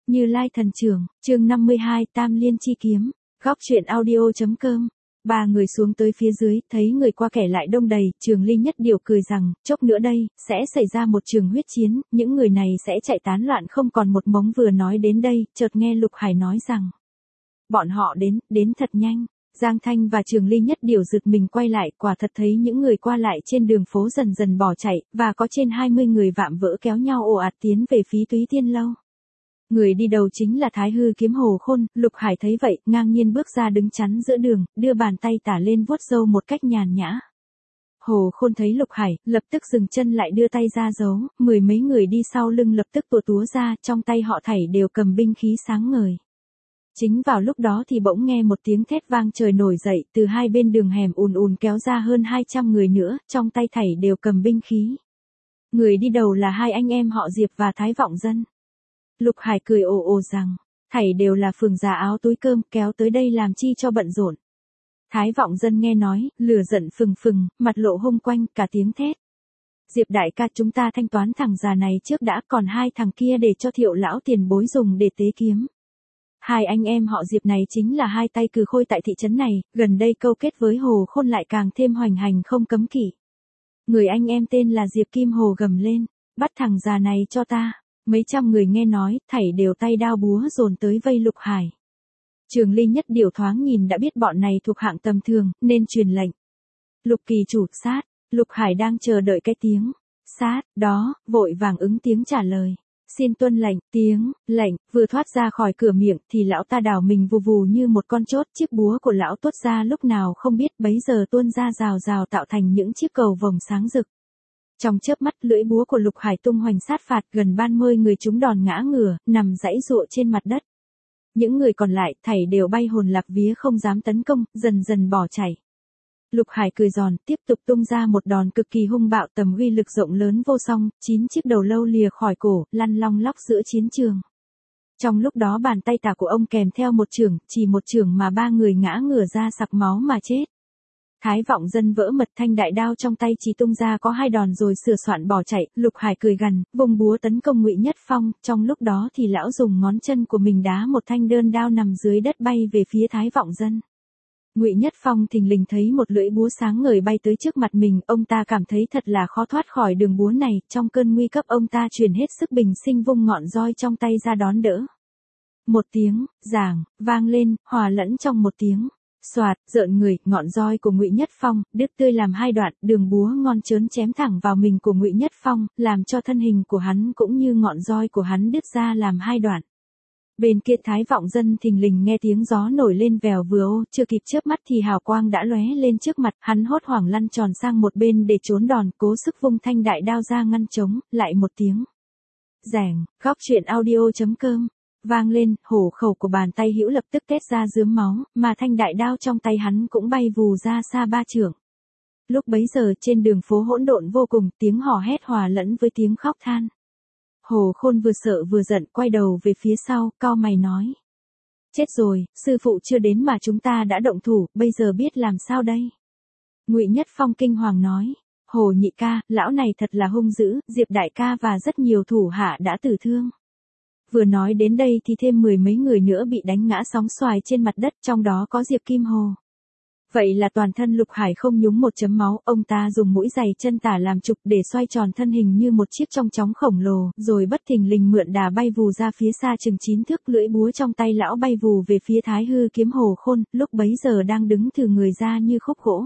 Như Lai thần trưởng, chương 52, Tam Liên chi kiếm. Góc truyện audio.com. Ba người xuống tới phía dưới, thấy người qua kẻ lại đông đầy, Trường Ly Nhất Điều cười rằng, chốc nữa đây, sẽ xảy ra một trường huyết chiến, những người này sẽ chạy tán loạn không còn một mống. Vừa nói đến đây, chợt nghe Lục Hải nói rằng, bọn họ đến thật nhanh. Giang Thanh và Trường Ly Nhất Điều giật mình quay lại, quả thật thấy những người qua lại trên đường phố dần dần bỏ chạy, và có trên 20 người vạm vỡ kéo nhau ồ ạt tiến về phía Túy Tiên Lâu. Người đi đầu chính là Thái Hư Kiếm Hồ Khôn. Lục Hải thấy vậy, ngang nhiên bước ra đứng chắn giữa đường, đưa bàn tay tả lên vuốt râu một cách nhàn nhã. Hồ Khôn thấy Lục Hải, lập tức dừng chân lại đưa tay ra giấu, mười mấy người đi sau lưng lập tức tùa túa ra, trong tay họ thảy đều cầm binh khí sáng ngời. Chính vào lúc đó thì bỗng nghe một tiếng thét vang trời nổi dậy, từ hai bên đường hẻm ùn ùn kéo ra hơn 200 người nữa, trong tay thảy đều cầm binh khí. Người đi đầu là hai anh em họ Diệp và Thái Vọng Dân. Lục Hải cười ồ ồ rằng, thảy đều là phường già áo túi cơm, kéo tới đây làm chi cho bận rộn. Thái Vọng Dân nghe nói, lửa giận phừng phừng, mặt lộ hung quanh, cả tiếng thét. Diệp đại ca, chúng ta thanh toán thằng già này trước đã, còn hai thằng kia để cho Thiệu lão tiền bối dùng để tế kiếm. Hai anh em họ Diệp này chính là hai tay cừ khôi tại thị trấn này, gần đây câu kết với Hồ Khôn lại càng thêm hoành hành không cấm kỵ. Người anh em tên là Diệp Kim Hồ gầm lên, bắt thằng già này cho ta. Mấy trăm người nghe nói, thảy đều tay đao búa dồn tới vây Lục Hải. Trường Ly Nhất Điều thoáng nhìn đã biết bọn này thuộc hạng tầm thường, nên truyền lệnh. Lục kỳ chủ, sát. Lục Hải đang chờ đợi cái tiếng sát đó, vội vàng ứng tiếng trả lời. Xin tuân lệnh. Tiếng lệnh vừa thoát ra khỏi cửa miệng thì lão ta đảo mình vù vù như một con chốt, chiếc búa của lão tuốt ra lúc nào không biết, bấy giờ tuôn ra rào rào tạo thành những chiếc cầu vồng sáng rực. Trong chớp mắt, lưỡi búa của Lục Hải tung hoành sát phạt, gần 30 người chúng đòn ngã ngửa, nằm giãy giụa trên mặt đất. Những người còn lại thảy đều bay hồn lạc vía không dám tấn công, dần dần bỏ chạy. Lục Hải cười giòn, tiếp tục tung ra một đòn cực kỳ hung bạo, tầm uy lực rộng lớn vô song, 9 chiếc đầu lâu lìa khỏi cổ, lăn long lóc giữa chiến trường. Trong lúc đó bàn tay tả của ông kèm theo một chưởng, chỉ một chưởng mà ba người ngã ngửa ra sặc máu mà chết. Thái Vọng Dân vỡ mật, thanh đại đao trong tay chỉ tung ra có 2 đòn rồi sửa soạn bỏ chạy. Lục Hải cười gằn, vùng búa tấn công Ngụy Nhất Phong, trong lúc đó thì lão dùng ngón chân của mình đá một thanh đơn đao nằm dưới đất bay về phía Thái Vọng Dân. Ngụy Nhất Phong thình lình thấy một lưỡi búa sáng ngời bay tới trước mặt mình, ông ta cảm thấy thật là khó thoát khỏi đường búa này, trong cơn nguy cấp ông ta truyền hết sức bình sinh vung ngọn roi trong tay ra đón đỡ. Một tiếng giảng vang lên, hòa lẫn trong một tiếng xoạt, rợn người, ngọn roi của Ngụy Nhất Phong đứt tươi làm 2 đoạn, đường búa ngon trớn chém thẳng vào mình của Ngụy Nhất Phong, làm cho thân hình của hắn cũng như ngọn roi của hắn đứt ra làm 2 đoạn. Bên kia Thái Vọng Dân thình lình nghe tiếng gió nổi lên vèo vừa ô, chưa kịp chớp mắt thì hào quang đã lóe lên trước mặt, hắn hốt hoảng lăn tròn sang một bên để trốn đòn, cố sức vung thanh đại đao ra ngăn chống, lại một tiếng rẻng. Góc truyện audio.com. Vang lên, hổ khẩu của bàn tay hữu lập tức tét ra rướm máu, mà thanh đại đao trong tay hắn cũng bay vù ra xa 3 trượng. Lúc bấy giờ trên đường phố hỗn độn vô cùng, tiếng hò hét hòa lẫn với tiếng khóc than. Hồ Khôn vừa sợ vừa giận, quay đầu về phía sau, cau mày nói. Chết rồi, sư phụ chưa đến mà chúng ta đã động thủ, bây giờ biết làm sao đây? Ngụy Nhất Phong kinh hoàng nói. Hồ nhị ca, lão này thật là hung dữ, Diệp đại ca và rất nhiều thủ hạ đã tử thương. Vừa nói đến đây thì thêm 10 mấy người nữa bị đánh ngã sóng xoài trên mặt đất, trong đó có Diệp Kim Hồ. Vậy là toàn thân Lục Hải không nhúng một chấm máu, ông ta dùng mũi giày chân tả làm trục để xoay tròn thân hình như một chiếc chong chóng khổng lồ, rồi bất thình lình mượn đà bay vù ra phía xa chừng 9 thước, lưỡi búa trong tay lão bay vù về phía Thái Hư Kiếm Hồ Khôn, lúc bấy giờ đang đứng thừ người ra như khúc gỗ.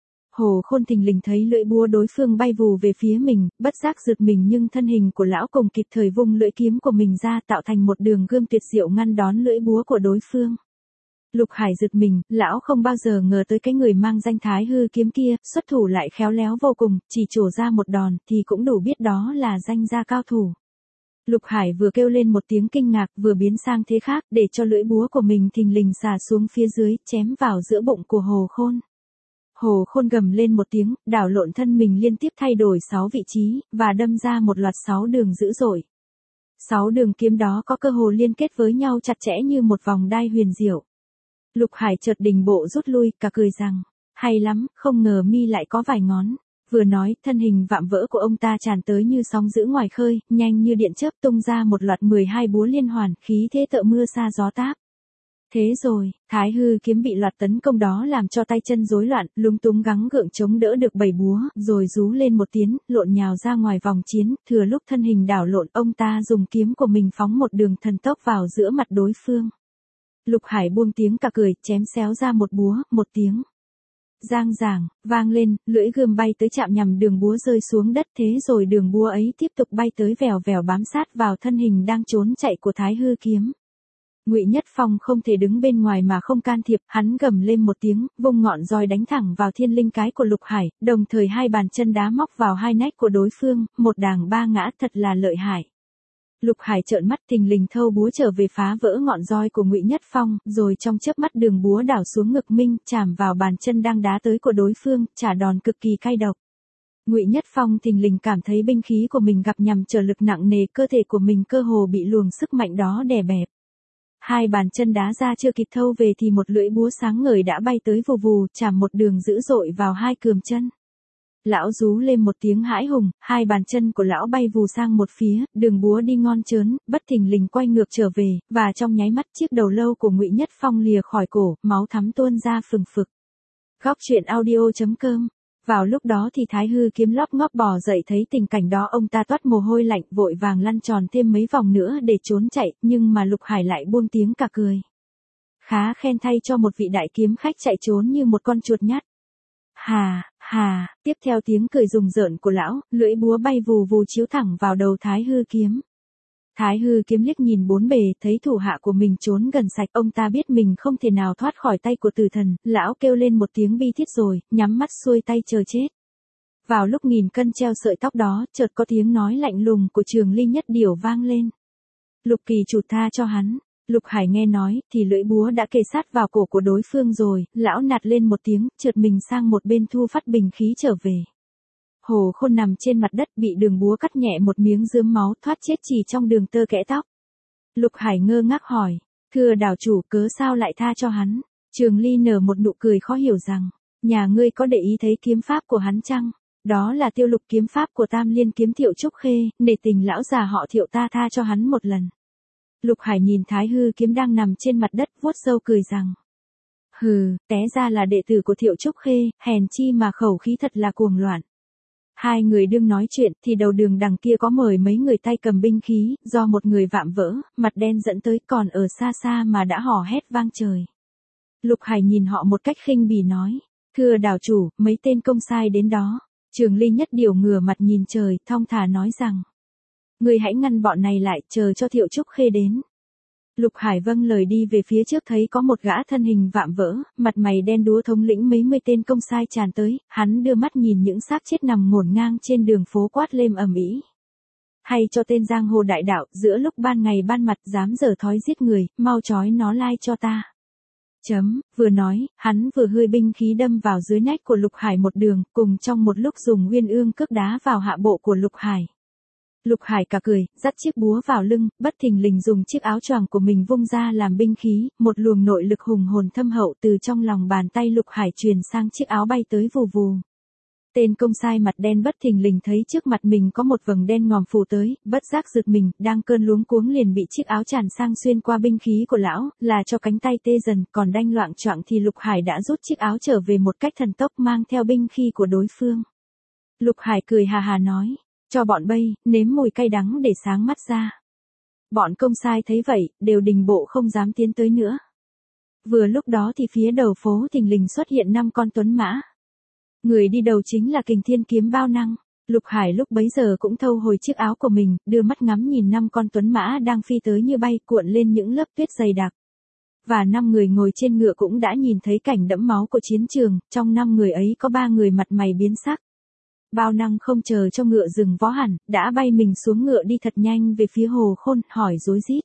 Hồ Khôn thình lình thấy lưỡi búa đối phương bay vù về phía mình, bất giác giật mình, nhưng thân hình của lão cùng kịp thời vung lưỡi kiếm của mình ra tạo thành một đường gươm tuyệt diệu ngăn đón lưỡi búa của đối phương. Lục Hải giật mình, lão không bao giờ ngờ tới cái người mang danh Thái Hư kiếm kia, xuất thủ lại khéo léo vô cùng, chỉ trổ ra một đòn thì cũng đủ biết đó là danh gia cao thủ. Lục Hải vừa kêu lên một tiếng kinh ngạc, vừa biến sang thế khác, để cho lưỡi búa của mình thình lình xà xuống phía dưới, chém vào giữa bụng của Hồ Khôn. Hồ Khôn gầm lên một tiếng, đảo lộn thân mình liên tiếp thay đổi 6 vị trí, và đâm ra một loạt 6 đường dữ dội. 6 đường kiếm đó có cơ hồ liên kết với nhau chặt chẽ như một vòng đai huyền diệu. Lục Hải chợt đình bộ rút lui, cả cười rằng, hay lắm, không ngờ mi lại có vài ngón. Vừa nói, thân hình vạm vỡ của ông ta tràn tới như sóng dữ ngoài khơi, nhanh như điện chớp tung ra một loạt 12 búa liên hoàn, khí thế tợ mưa sa gió táp. Thế rồi, Thái Hư kiếm bị loạt tấn công đó làm cho tay chân rối loạn, lúng túng gắng gượng chống đỡ được 7 búa, rồi rú lên một tiếng, lộn nhào ra ngoài vòng chiến, thừa lúc thân hình đảo lộn, ông ta dùng kiếm của mình phóng một đường thần tốc vào giữa mặt đối phương. Lục Hải buông tiếng cà cười, chém xéo ra một búa, một tiếng giang giảng, vang lên, lưỡi gươm bay tới chạm nhằm đường búa rơi xuống đất, thế rồi đường búa ấy tiếp tục bay tới vèo vèo bám sát vào thân hình đang trốn chạy của Thái Hư kiếm. Ngụy Nhất Phong không thể đứng bên ngoài mà không can thiệp, hắn gầm lên một tiếng, vung ngọn roi đánh thẳng vào thiên linh cái của Lục Hải, đồng thời hai bàn chân đá móc vào hai nách của đối phương, một đàng ba ngã, thật là lợi hại. Lục Hải trợn mắt thình lình thâu búa trở về phá vỡ ngọn roi của Ngụy Nhất Phong, rồi trong chớp mắt đường búa đảo xuống ngực Minh, chạm vào bàn chân đang đá tới của đối phương, trả đòn cực kỳ cay độc. Ngụy Nhất Phong thình lình cảm thấy binh khí của mình gặp nhằm trở lực nặng nề, cơ thể của mình cơ hồ bị luồng sức mạnh đó đè bẹp. Hai bàn chân đá ra chưa kịp thâu về thì một lưỡi búa sáng ngời đã bay tới vù vù, chạm một đường dữ dội vào hai cườm chân. Lão rú lên một tiếng hãi hùng, hai bàn chân của lão bay vù sang một phía, đường búa đi ngon chớn, bất thình lình quay ngược trở về, và trong nháy mắt chiếc đầu lâu của Ngụy Nhất Phong lìa khỏi cổ, máu thắm tuôn ra phừng phực. Góc truyện audio.com. Vào lúc đó thì Thái Hư kiếm lóp ngóp bò dậy, thấy tình cảnh đó ông ta toát mồ hôi lạnh, vội vàng lăn tròn thêm mấy vòng nữa để trốn chạy, nhưng mà Lục Hải lại buông tiếng cà cười. Khá khen thay cho một vị đại kiếm khách chạy trốn như một con chuột nhắt. Hà, hà, tiếp theo tiếng cười rùng rợn của lão, lưỡi búa bay vù vù chiếu thẳng vào đầu Thái Hư kiếm. Thái Hư kiếm liếc nhìn bốn bề, thấy thủ hạ của mình trốn gần sạch, ông ta biết mình không thể nào thoát khỏi tay của tử thần, lão kêu lên một tiếng bi thiết rồi, nhắm mắt xuôi tay chờ chết. Vào lúc nghìn cân treo sợi tóc đó, chợt có tiếng nói lạnh lùng của Trường Ly Nhất Điểu vang lên. Lục kỳ chủ tha cho hắn. Lục Hải nghe nói, thì lưỡi búa đã kề sát vào cổ của đối phương rồi, lão nạt lên một tiếng, trượt mình sang một bên thu phát bình khí trở về. Hồ Khôn nằm trên mặt đất bị đường búa cắt nhẹ một miếng rướm máu, thoát chết chỉ trong đường tơ kẽ tóc. Lục Hải ngơ ngác hỏi, thưa đảo chủ, cớ sao lại tha cho hắn? Trường Ly nở một nụ cười khó hiểu rằng, nhà ngươi có để ý thấy kiếm pháp của hắn chăng? Đó là tiêu lục kiếm pháp của Tam Liên kiếm Thiệu Trúc Khê, nể tình lão già họ Thiệu ta tha cho hắn một lần. Lục Hải nhìn Thái Hư kiếm đang nằm trên mặt đất, vuốt râu cười rằng, hừ, té ra là đệ tử của Thiệu Trúc Khê, hèn chi mà khẩu khí thật là cuồng loạn. Hai người đương nói chuyện thì đầu đường đằng kia có mời mấy người tay cầm binh khí, do một người vạm vỡ, mặt đen dẫn tới, còn ở xa xa mà đã hò hét vang trời. Lục Hải nhìn họ một cách khinh bỉ nói, thưa đảo chủ, mấy tên công sai đến đó. Trường Ly Nhất Điểu ngửa mặt nhìn trời, thong thả nói rằng, ngươi hãy ngăn bọn này lại, chờ cho Thiệu Trúc Khê đến. Lục Hải vâng lời đi về phía trước, thấy có một gã thân hình vạm vỡ, mặt mày đen đúa thống lĩnh mấy mươi tên công sai tràn tới, hắn đưa mắt nhìn những xác chết nằm ngổn ngang trên đường phố quát lên ầm ĩ. Hay cho tên giang hồ đại đạo, giữa lúc ban ngày ban mặt dám dở thói giết người, mau trói nó lai cho ta. Vừa nói, hắn vừa hơi binh khí đâm vào dưới nách của Lục Hải một đường, cùng trong một lúc dùng nguyên ương cước đá vào hạ bộ của Lục Hải. Lục Hải cả cười, dắt chiếc búa vào lưng, bất thình lình dùng chiếc áo choàng của mình vung ra làm binh khí, một luồng nội lực hùng hồn thâm hậu từ trong lòng bàn tay Lục Hải truyền sang chiếc áo bay tới vù vù. Tên công sai mặt đen bất thình lình thấy trước mặt mình có một vầng đen ngòm phủ tới, bất giác giật mình, đang cơn luống cuống liền bị chiếc áo tràn sang xuyên qua binh khí của lão, là cho cánh tay tê dần, còn đanh loạng choạng thì Lục Hải đã rút chiếc áo trở về một cách thần tốc mang theo binh khí của đối phương. Lục Hải cười hà hà nói, cho bọn bay, nếm mùi cay đắng để sáng mắt ra. Bọn công sai thấy vậy, đều đình bộ không dám tiến tới nữa. Vừa lúc đó thì phía đầu phố thình lình xuất hiện 5 con tuấn mã. Người đi đầu chính là Kình Thiên kiếm Bao Năng. Lục Hải lúc bấy giờ cũng thâu hồi chiếc áo của mình, đưa mắt ngắm nhìn 5 con tuấn mã đang phi tới như bay, cuộn lên những lớp tuyết dày đặc. Và 5 người ngồi trên ngựa cũng đã nhìn thấy cảnh đẫm máu của chiến trường, trong 5 người ấy có 3 người mặt mày biến sắc. Bao Năng không chờ cho ngựa dừng vó hẳn, đã bay mình xuống ngựa đi thật nhanh về phía Hồ Khôn, hỏi rối rít.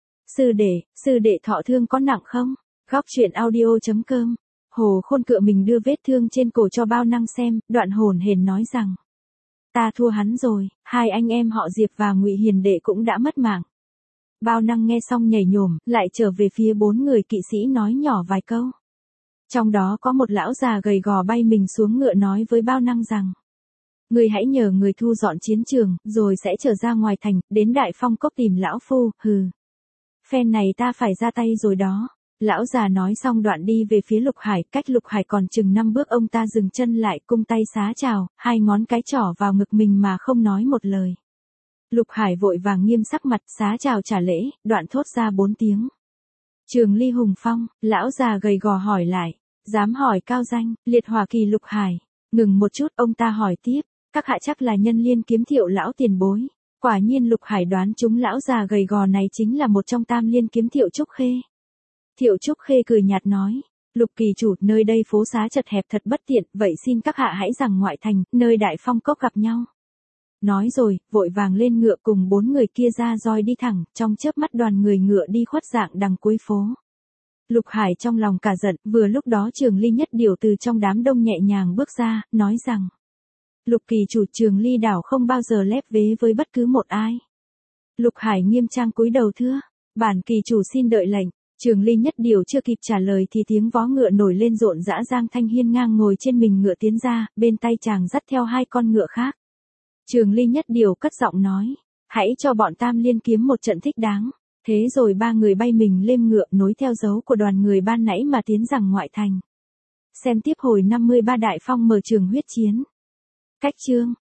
Sư đệ thọ thương có nặng không? Góc truyện audio.com. Hồ Khôn cựa mình đưa vết thương trên cổ cho Bao Năng xem, đoạn hổn hển nói rằng, ta thua hắn rồi, hai anh em họ Diệp và Ngụy Hiền đệ cũng đã mất mạng. Bao Năng nghe xong nhảy nhổm, lại trở về phía 4 người kỵ sĩ nói nhỏ vài câu. Trong đó có một lão già gầy gò bay mình xuống ngựa nói với Bao Năng rằng, Ngươi hãy nhờ người thu dọn chiến trường, rồi sẽ trở ra ngoài thành, đến Đại Phong Cốc tìm lão phu, hừ. Phen này ta phải ra tay rồi đó. Lão già nói xong đoạn đi về phía Lục Hải, cách Lục Hải còn chừng 5 bước ông ta dừng chân lại, cung tay xá chào, hai ngón cái trỏ vào ngực mình mà không nói một lời. Lục Hải vội vàng nghiêm sắc mặt, xá chào trả lễ, đoạn thốt ra 4 tiếng. Trường Ly Hùng Phong, lão già gầy gò hỏi lại, dám hỏi cao danh, liệt hỏa kỳ Lục Hải. Ngừng một chút, ông ta hỏi tiếp, các hạ chắc là Nhân Liên kiếm Thiệu lão tiền bối. Quả nhiên Lục Hải đoán chúng lão già gầy gò này chính là một trong Tam Liên kiếm Thiệu Trúc Khê. Thiệu Trúc Khê cười nhạt nói, Lục kỳ chủ, nơi đây phố xá chật hẹp thật bất tiện, vậy xin các hạ hãy rằng ngoại thành, nơi Đại Phong Cốc gặp nhau. Nói rồi, vội vàng lên ngựa cùng 4 người kia ra roi đi thẳng, trong chớp mắt đoàn người ngựa đi khuất dạng đằng cuối phố. Lục Hải trong lòng cả giận, vừa lúc đó Trường Ly Nhất Điều từ trong đám đông nhẹ nhàng bước ra, nói rằng, Lục kỳ chủ, Trường Ly đảo không bao giờ lép vế với bất cứ một ai. Lục Hải nghiêm trang cúi đầu thưa, bản kỳ chủ xin đợi lệnh. Trường Ly Nhất Điều chưa kịp trả lời thì tiếng vó ngựa nổi lên rộn rã, Giang Thanh hiên ngang ngồi trên mình ngựa tiến ra, bên tay chàng dắt theo 2 con ngựa khác. Trường Ly Nhất Điều cất giọng nói, hãy cho bọn Tam Liên kiếm một trận thích đáng. Thế rồi 3 người bay mình lên ngựa nối theo dấu của đoàn người ban nãy mà tiến rằng ngoại thành. Xem tiếp hồi 53 Đại Phong mở trường huyết chiến. Cách chương